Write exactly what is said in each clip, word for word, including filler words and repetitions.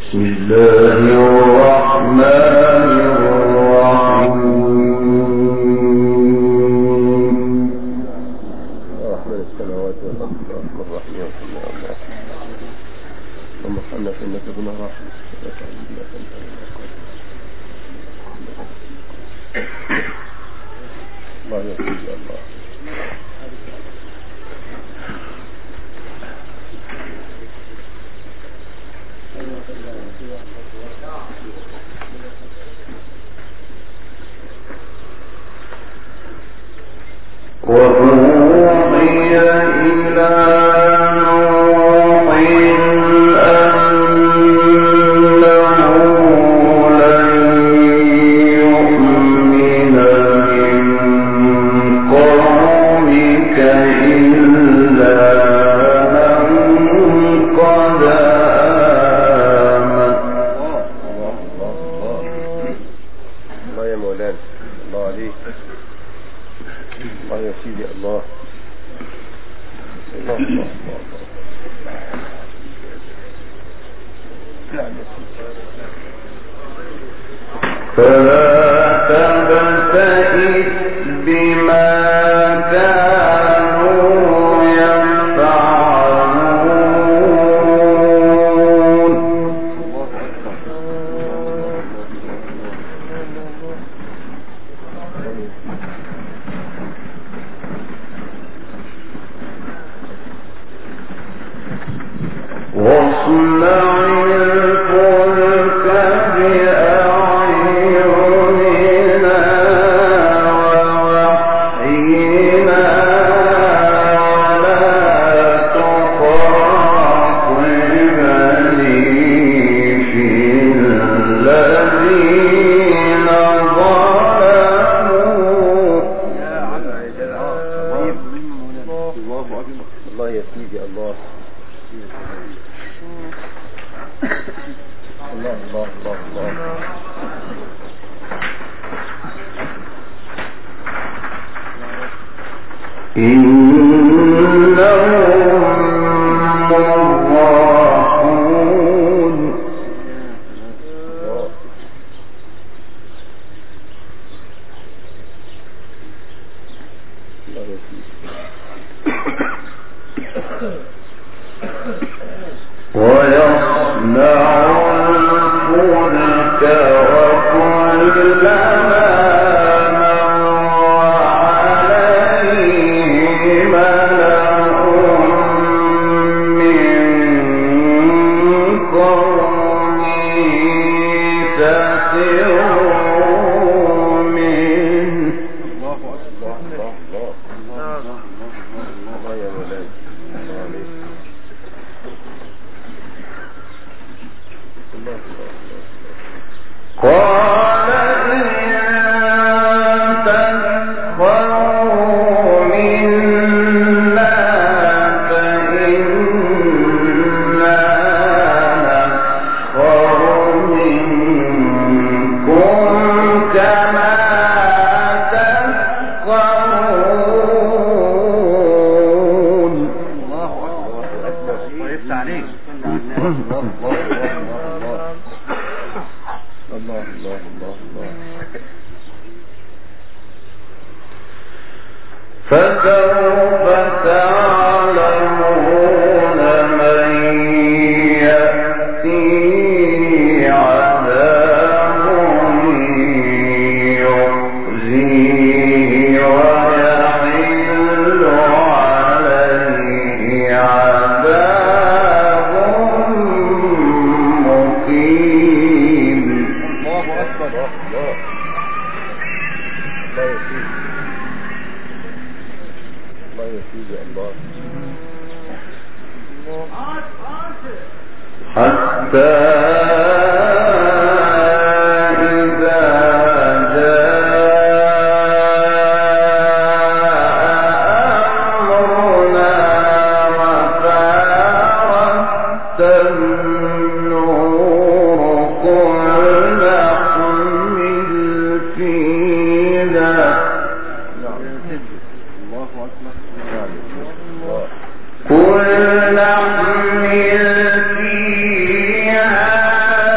كل نحمل فيها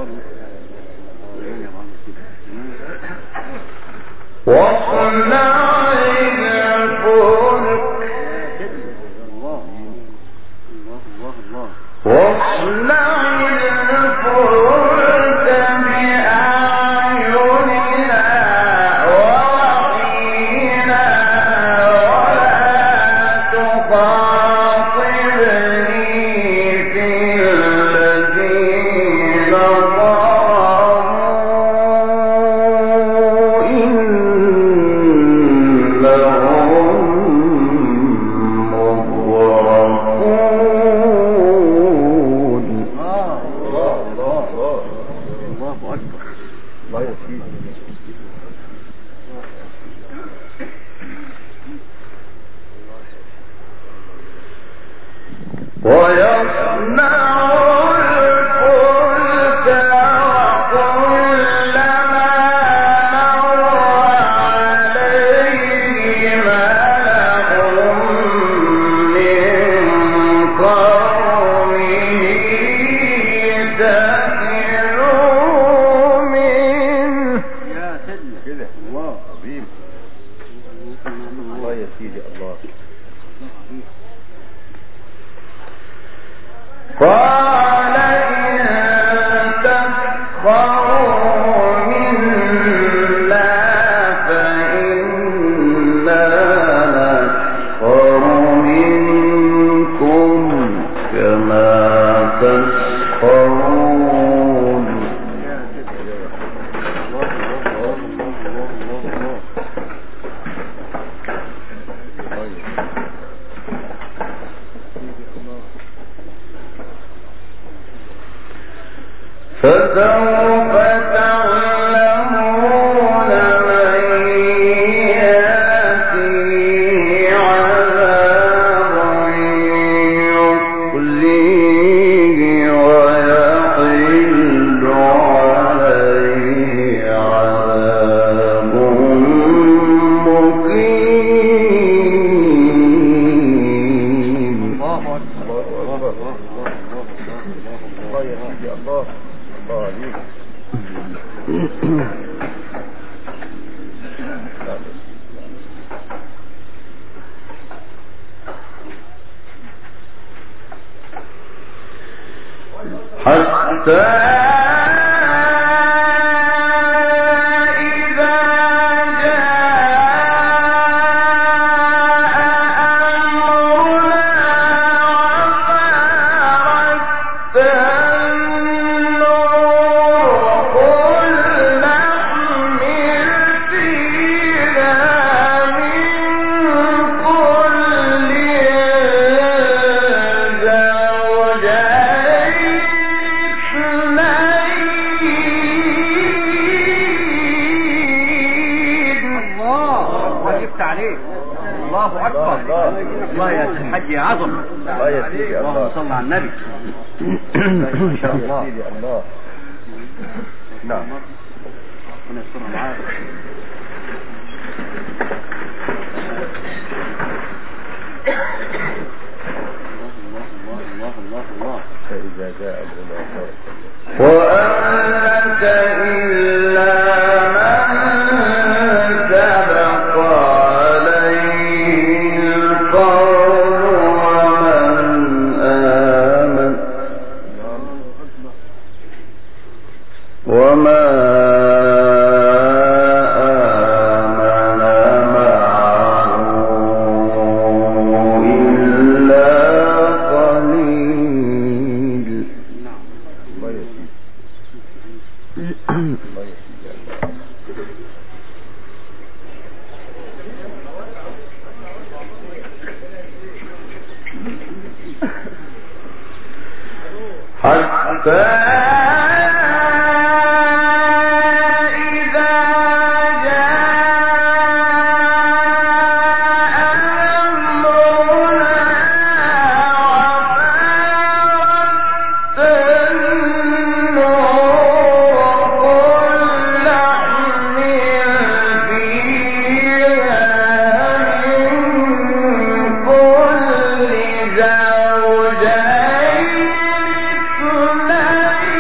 زوجين اثنين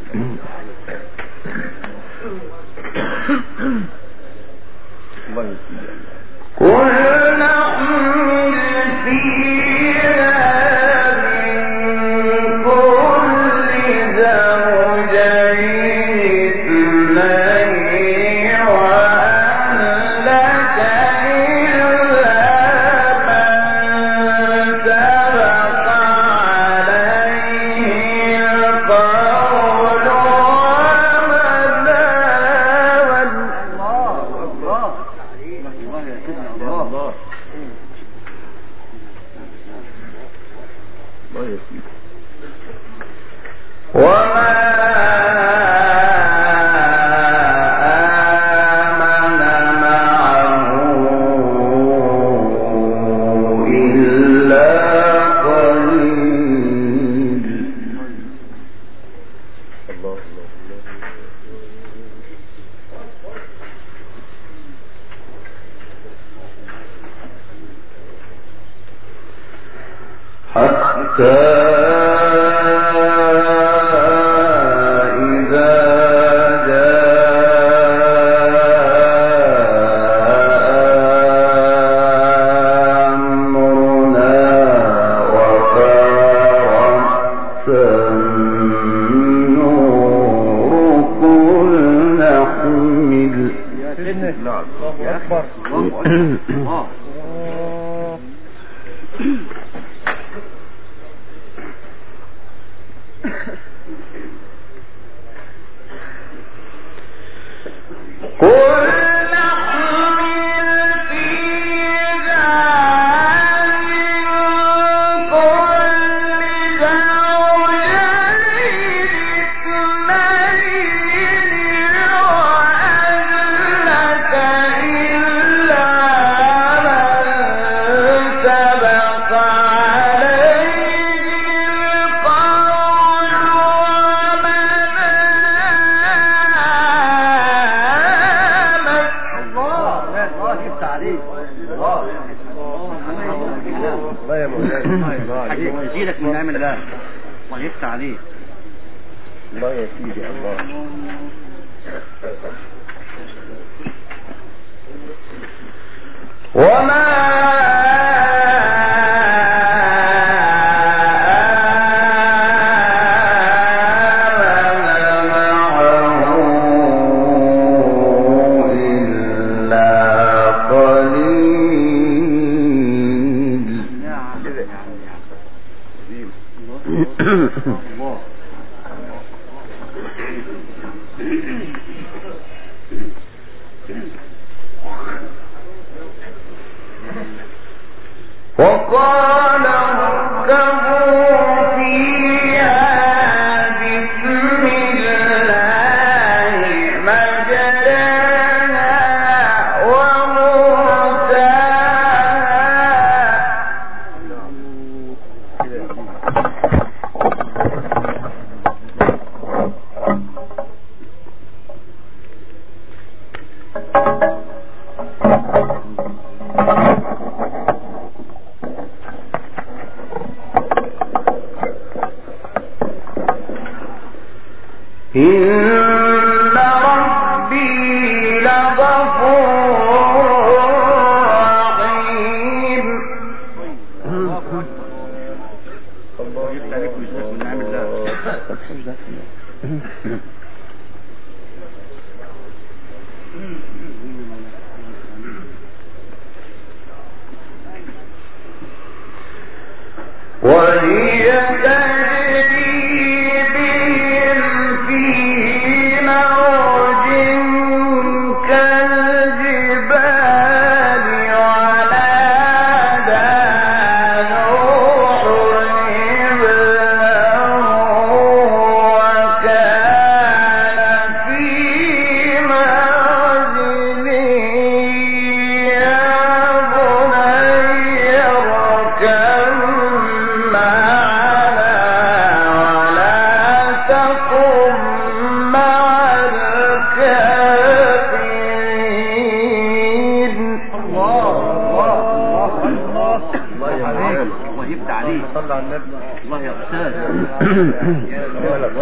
الله يا أستاذ.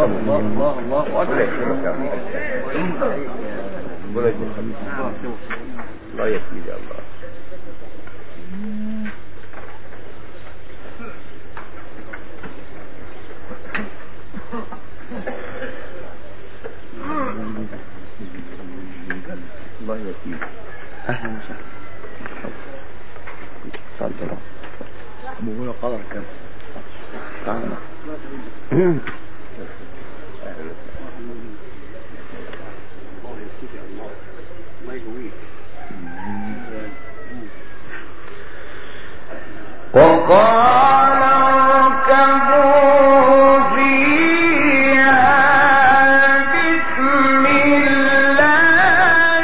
الله الله الله أكبر. الله يكفيك يا الله. الله يكفيك. أهلا وسهلا. تفضل. أبوه قدر كم؟ تعال. وقال اركبوا فيها بسم الله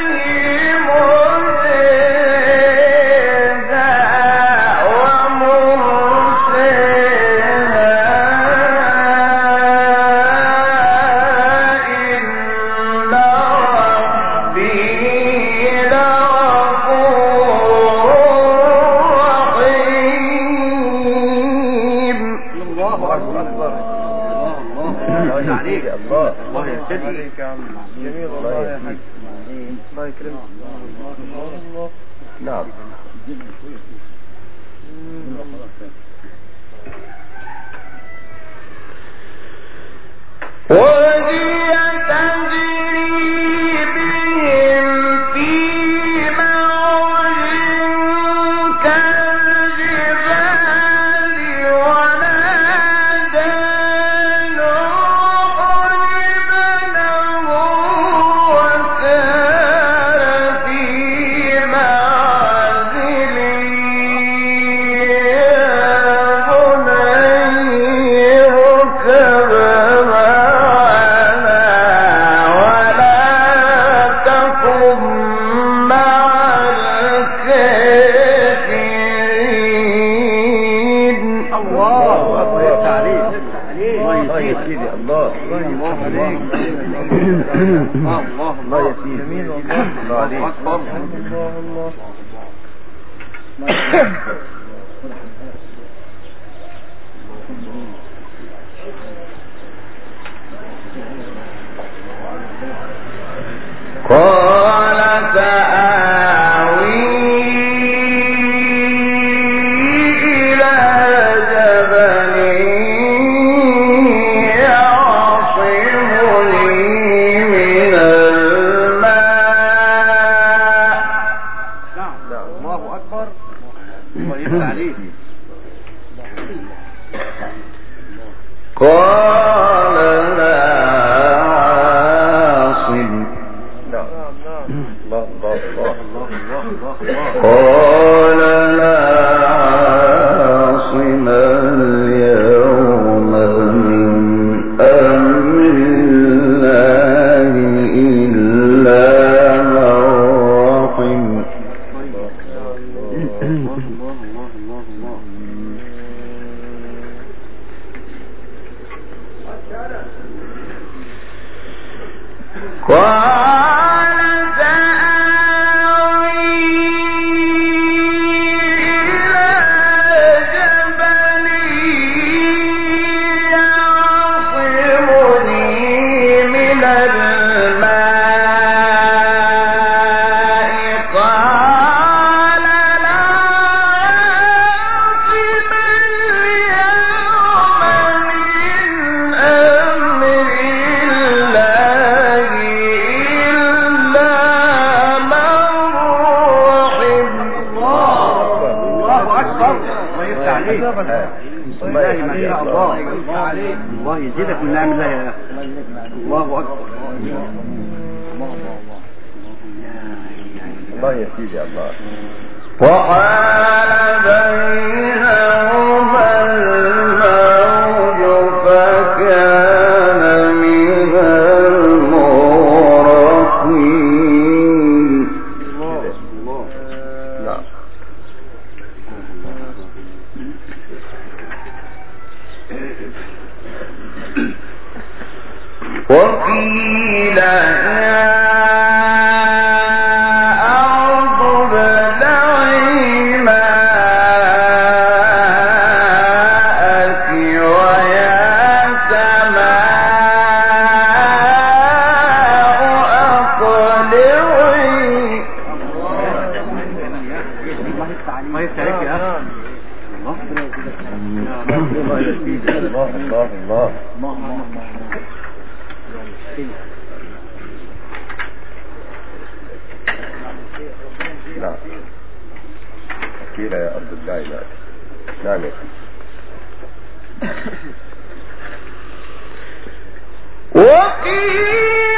مجريها ومرسلها إن ربي عليك الله. الله يسعدك. جميل. الله يسعدك. الله يكرمك. نعم. وهي تجري بهم في موج كالجبال ونادى نوح ابنه وكان في معزل يا بني اركب معنا ولا تكن مع الكافرين. الله أكبر. تعليم. الله يسعدك الله. الله عليك. الله الله يسعدك. جميل والله. الله عليك. أكبر. الله قال سآوي إلى جبل يعصمني من الماء. نعم. الله أكبر. الله يفتح عليك. قال لا عاصم. نعم. الله الله الله الله الله الله. قال لا عاصم اليوم من أمر الله إلا من رحم. قال سآوي إلى جبل يعصمني من الماء قال لا عاصم اليوم من أمر الله إلا من رحم. الله أكبر. الله يفتح عليك. الله ما شاء الله. الله يزيدك من نعم الله يا أخي. الله أكبر. الله يسعدك الله. وحال بينهما الموج فكان من المغرقين. نعم. وقيل يا أرض ابلعي ماءك ويا سماء مشكلة يا أرض الله مالك. نعم يا سيدي. وقيل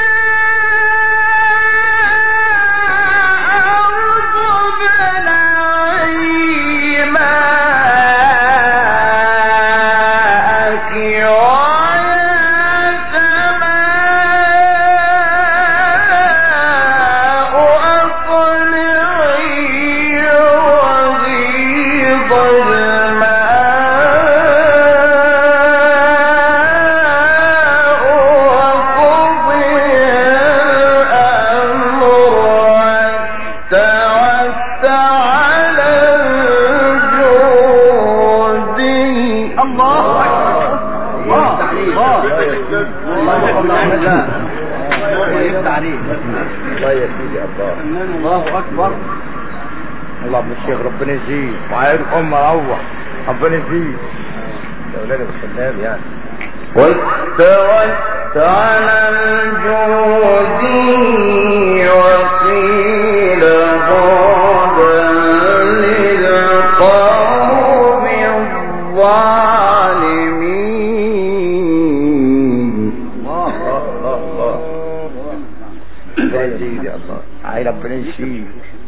الشيخ ربنا يزيد وعيد ام روح ربنا يزيد يا ولاد السلام يعني. واستوت على الجودي وقيل بعدا للقوم الظالمين. الله الله الله ربنا يزيد يا الله عيد ربنا يزيد.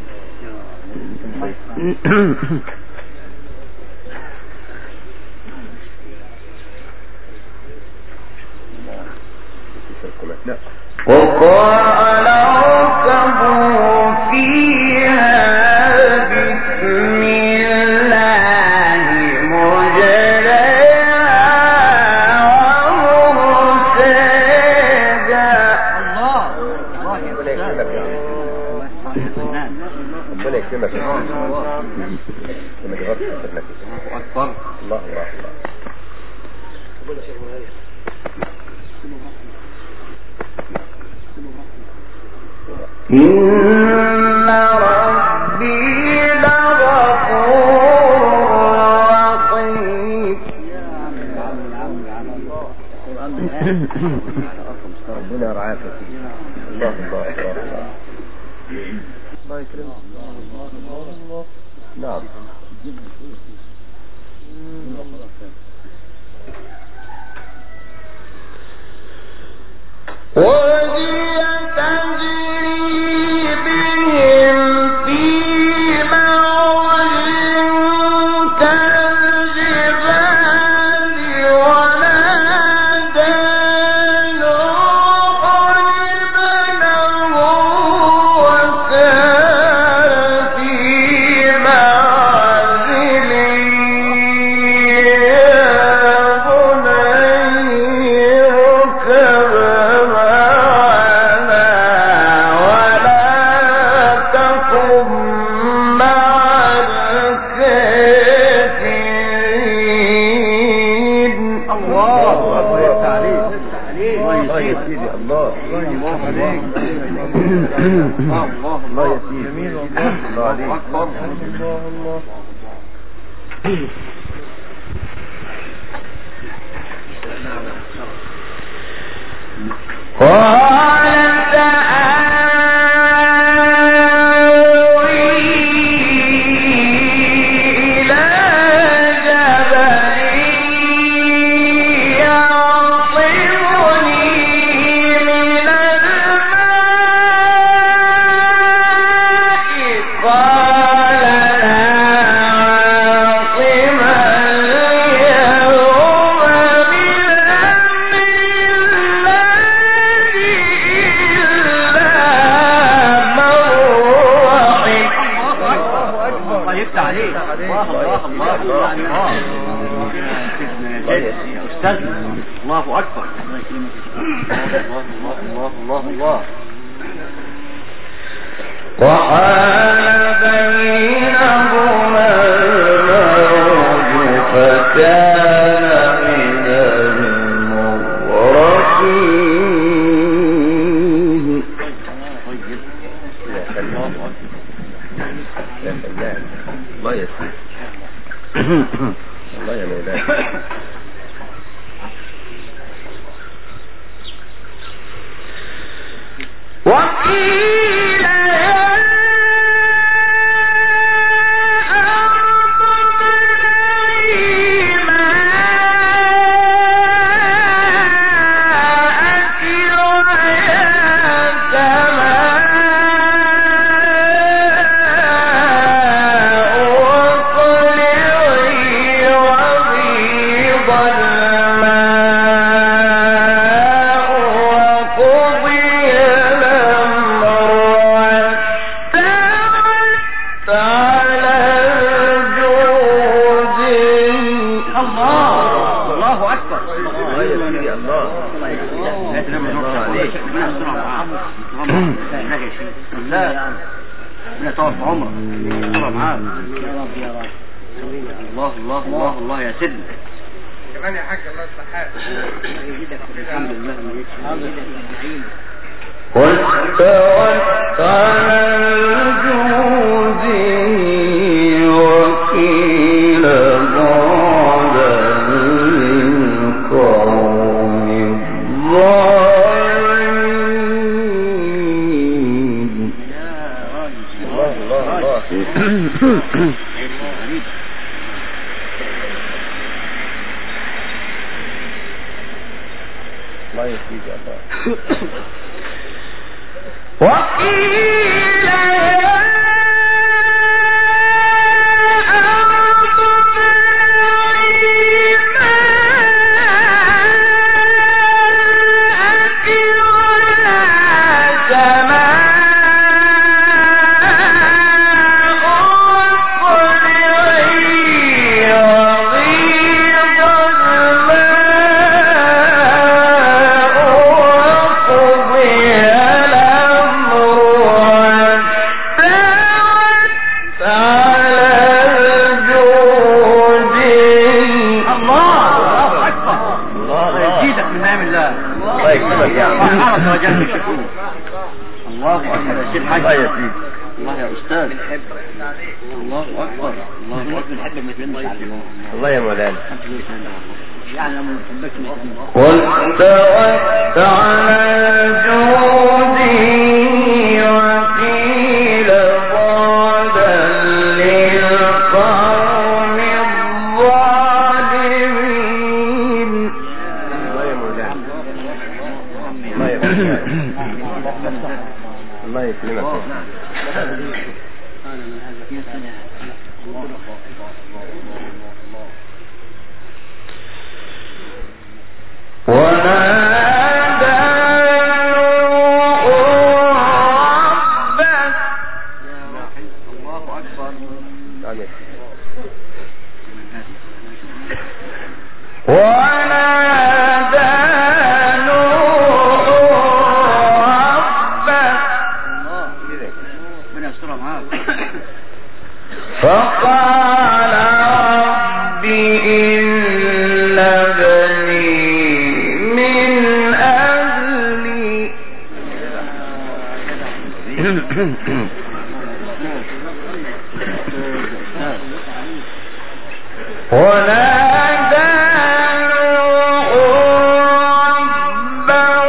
وقال اركبوا فيها بسم الله مجريها ومرساها. الله الله يكرمك يا ربنا يكرمك يا لما جربت تسلك اكبر. الله الله الله. إن ربي لغفور رحيم. ربنا يرعاك الله الله الله الله يكرمك. نعم وهي تجري بهم في موج كالجبال ونادى نوح ابنه وكان في معزل الله يا سيدي جميل والله الله عليك الله الله. الله أكبر. الله الله الله الله. وحال بينهما الموج فكان من المغرقين. يا فنان الله يا سيدي الله يا مولاي. وقيل يا ربنا يستر معاك. لا يا شيخ. لا. ربنا يطول في عمرك. يستر معاك. يا رب يا رب. الله الله الله الله يا سيدنا. كمان يا حاج الله يصلحك. الحمد لله. قل توكل على الجود وكيل بعد القوم الظالمين. الله الله الله. الله يسيدي الله. وقيل الله أكبر يا سيد حاج. الله يا أستاذ. الله أكبر. الله أكبر. بنحب المسلمين على الله يا مولانا. يعني لما نحبك قل توكل على الجود وقيل بعدا للقوم الظالمين. الله يا مولانا. الله يا مولانا. الله يسلمك. ونادى ربك. الله أكبر. ونادى نوح ربك ربنا يسترها معاك. فقال رب إن ابني من أهلي ونادى نوح ربه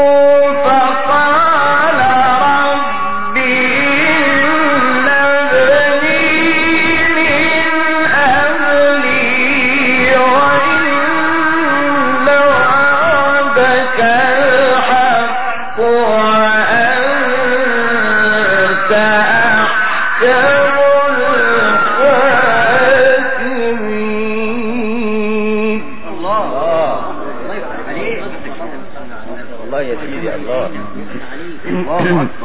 فقال رب إن ابني من أهلي وإن وعدك الحق وأنت أحكم الحاكمين. الله الله يفتح عليك. الله يا سيدي الله. الله أكبر.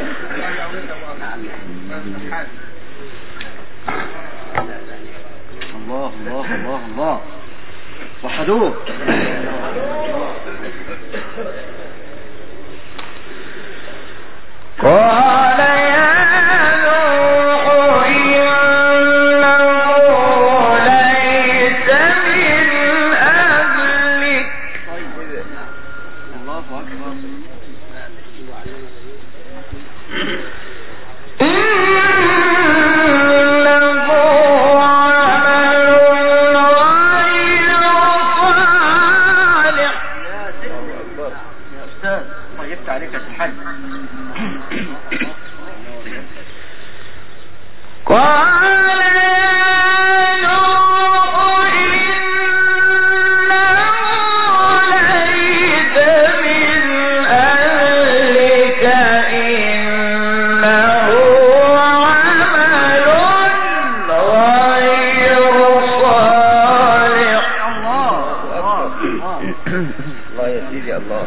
الله الله الله الله. وحدوه. قال يا نوح إنه ليس من أهلك الله أكبر. إنه عمل غير صالح. يا أستاذ الله يفتح عليك يا الحاج. قال يا نوح إنه ليس من أهلك إنه عمل غير صالح. الله الله الله يا سيدي الله.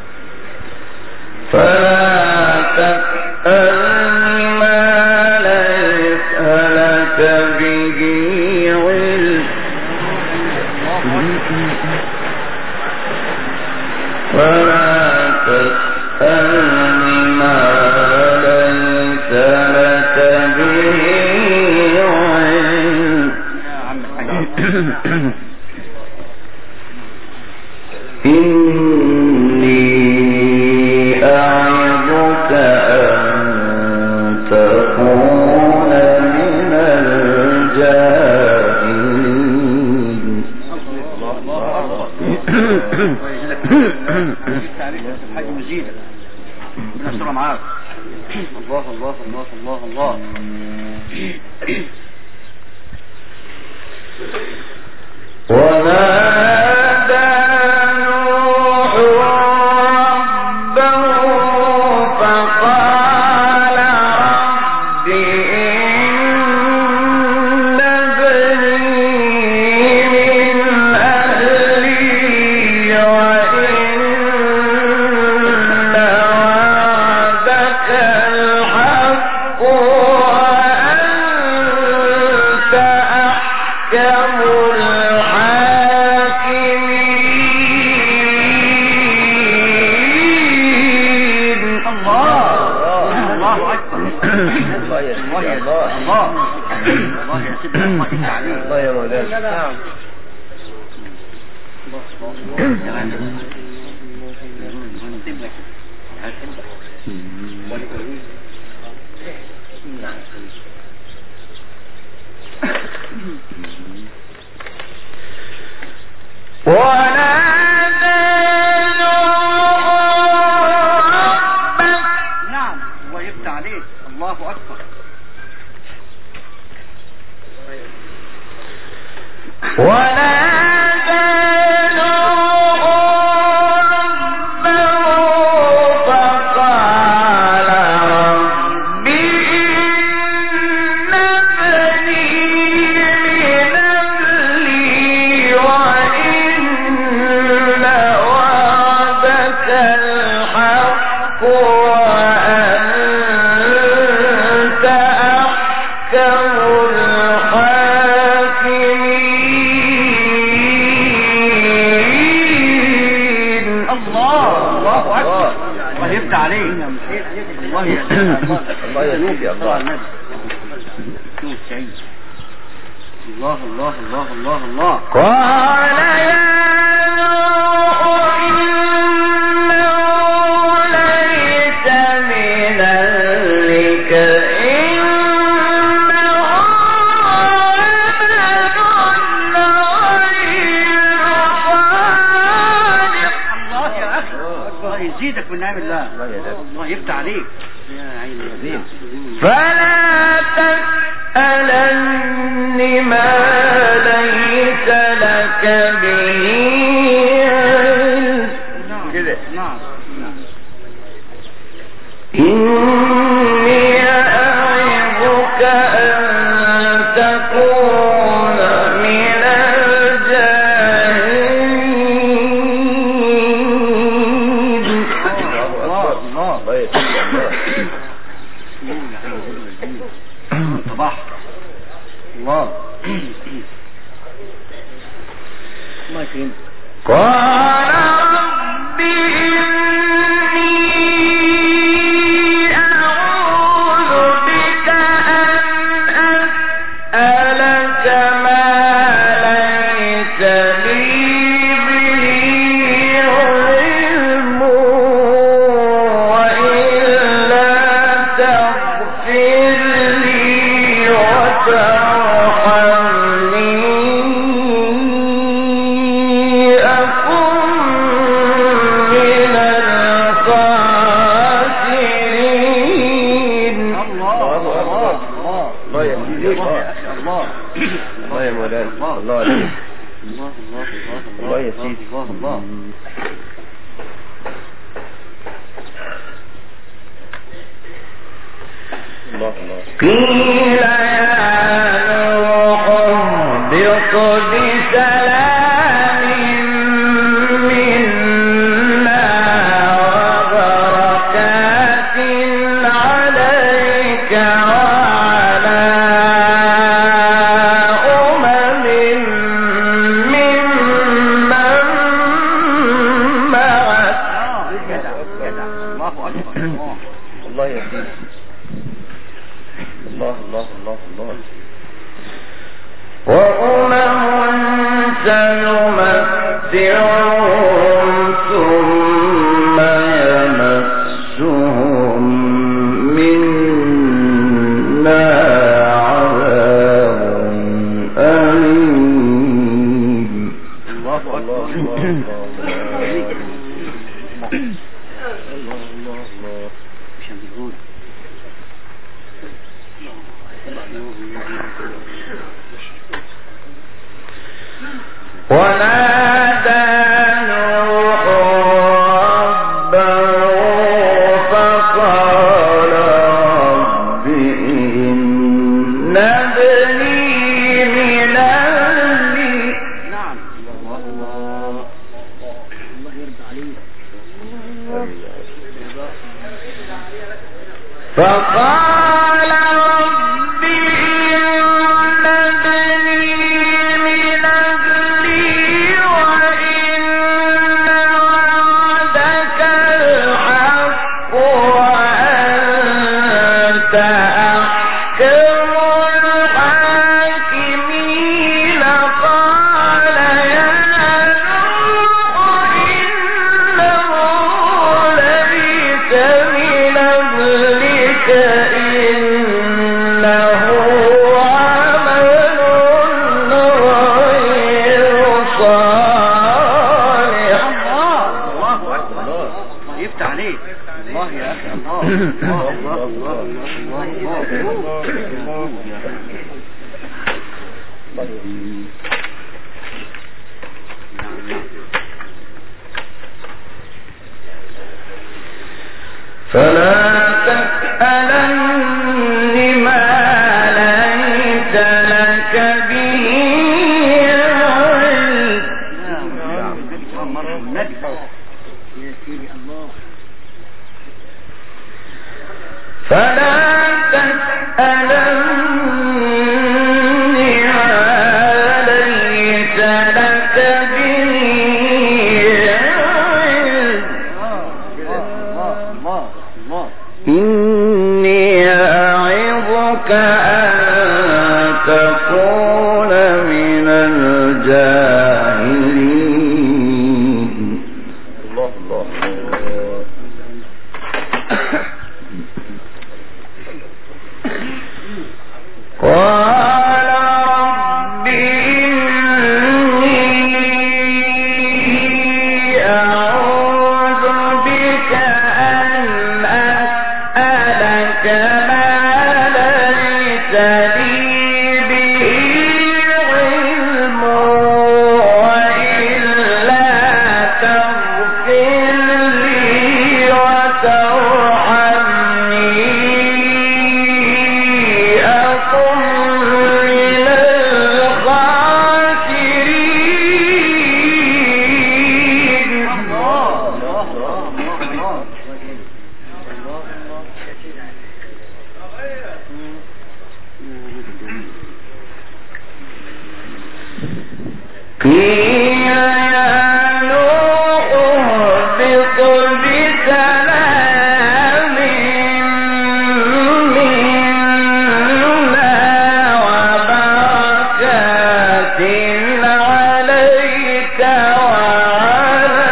فلا تسألني ما ليس لك به علم ولا تسألني تسألني ما ليس لك به علم إني أعظك أن تكون من الجاهلين. الحاج مزيد من السورة معاك. الله الله الله الله الله. ونادى نوح ربه فقال رب إن ابني من أهلي وإن وعدك الحق وأنت أحكم الله يا مولانا. نعم ويفتح عليك. الله أكبر. ونادى نوح ربه فقال رب إن ابني من أهلي وإن وعدك الحق وأنت أحكم عليه. الله يا الله يا سيدي. الله الله الله الله الله الله. قال يا نوح إنه ليس من أهلك إنه عمل غير صالح. الله يا أخي الله يزيدك من نعم الله. الله يفتح عليك يا عيني. فلا تسألني ما ليس لك به كده. نعم إني أعظك أن تكون من الجاهلين. الله الله صباح الله. الله يكرمك. قال رب إني أعوذ بك أن أسألك ما ليس لي به علم وإلا تغفر لي وترحمني أكن من الخاسرين. الله الله الله. الله يا سيدي. الله يا أخي الله. الله يا مولانا. الله عليك. الله الله الله الله يا سيدي. الله الله. الله الله. قيل يا نوح اهبط بسلام منا وبركات عليك وعلى أمم ممن معك. جدع جدع. الله اكبر. الله الله يا سيدي. الله الله الله الله. وأمم سنمتعهم ثم يمسهم منا عذاب أليم. الله اكبر. الله الله الله. مش هنقول ونادى نوح ربه فقال رب إن ابني من أهلي. نعم. الله الله الله يرضى عليك. فقال رب إن ابني من أهلي وإن وعدك الحق وأنت أحكم الحاكمين. قال يا نوح إنه ليس من أهلك إنه عمل غير صالح. الله اكبر. الله يفتح عليك. الله يا اخي. الله الله الله الله الله. فلا تسألن ما ليس لك به علم. فلا تسألن ما ليس لك به علم. إني أعظك أن تكون من الجاهلين. الله الله. قال رب إني أعوذ بك أن أسألك ما ليس لي به علم وإلا تغفر لي وترحمني أكن من الخاسرين. قيل يا نوح اهبط بسلام منا وبركات عليك وعلى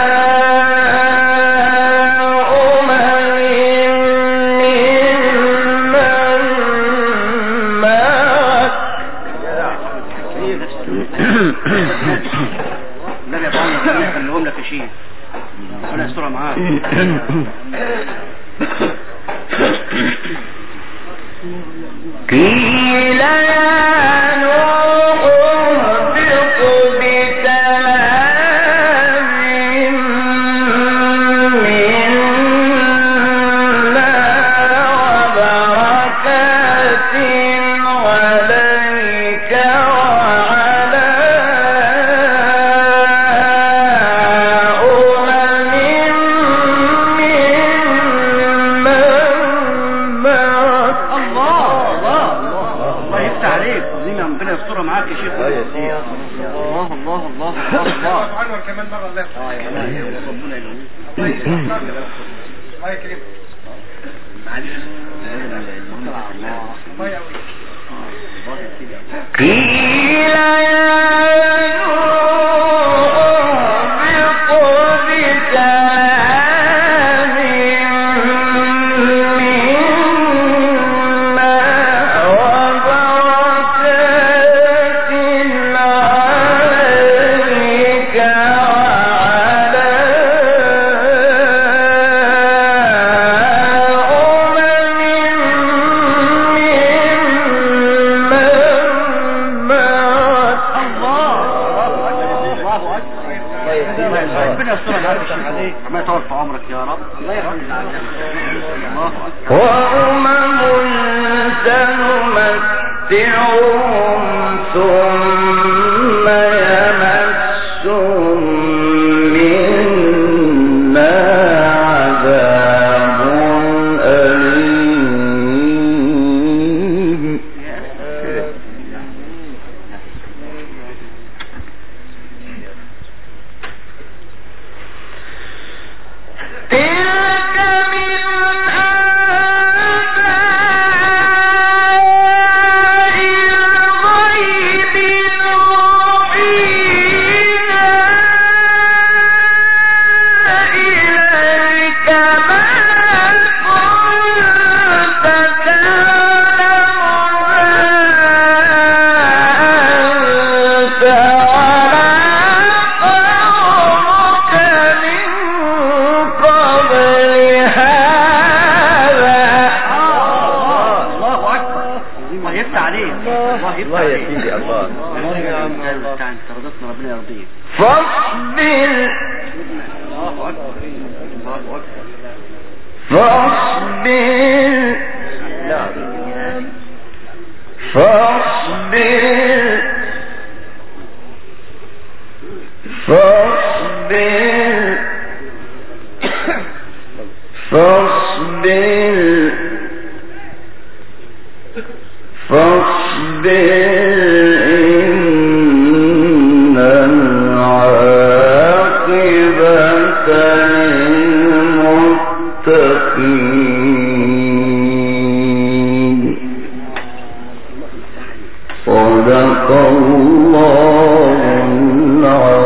أمم ممن معك. النبي يا ابو عمرو خليهم لك شيء. ربنا يسترها معاك. قيل يا نوح اهبط بسلام منا وبركات عليك وعلى أمم ممن معك. الله الله الله يفتح عليك. عظيم. ربنا يسترها معاك يا شيخ. اه يا سيدي. الله الله الله الله الله. عنه كمان مرة لا. اه يا ربنا يلومك. صدق الله العظيم.